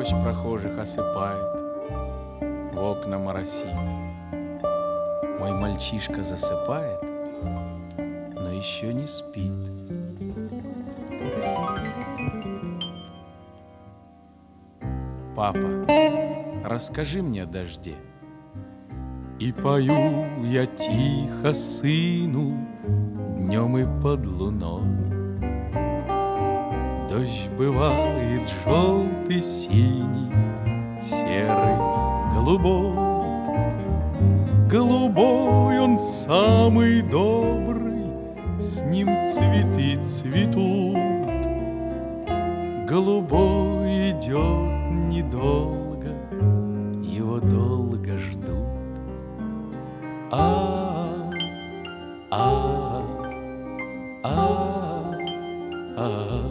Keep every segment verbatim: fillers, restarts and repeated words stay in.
дождь прохожих осыпает, в окна моросит. Мой мальчишка засыпает, но еще не спит. Папа, расскажи мне о дожде. И пою я тихо сыну днем и под луной. Дождь бывает желтый, синий, серый, голубой. Голубой он самый добрый, с ним цветы цветут. Голубой идет недолго, его долго ждут. А, а, а, а,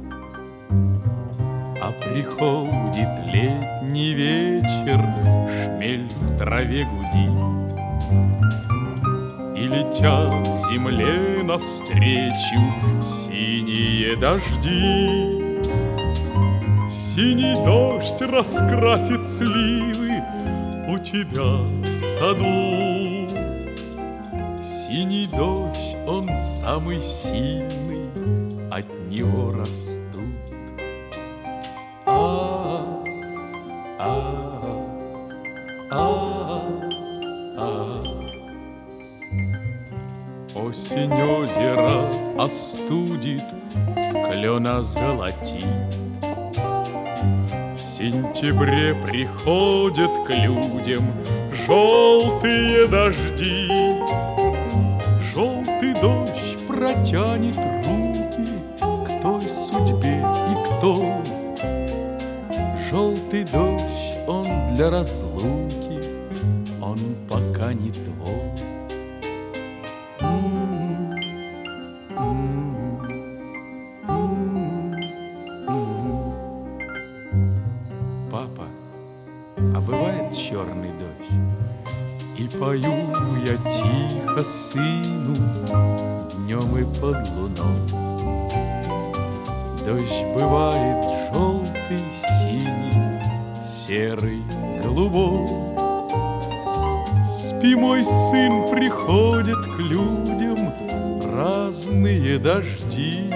а приходит летний вечер, шмель в траве гудит, и летят земле навстречу синие дожди. Синий дождь раскрасит сливы у тебя в саду. Синий дождь, он самый сильный, от него растут. А, а, а, а. Осень озеро остудит, клена золотит. В сентябре приходят к людям желтые дожди. Желтый дождь протянет руки к той судьбе и к той. Желтый дождь, он для разлуки, он пока не твой. Папа, а бывает черный дождь? И пою я тихо сыну днем и под луной. Дождь бывает желтый, синий, серый, голубой. Спи, мой сын, приходят к людям разные дожди.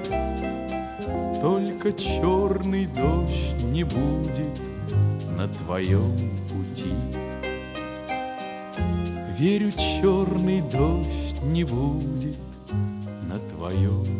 Только черный дождь не будет на твоем пути. Верю, черный дождь не будет на твоем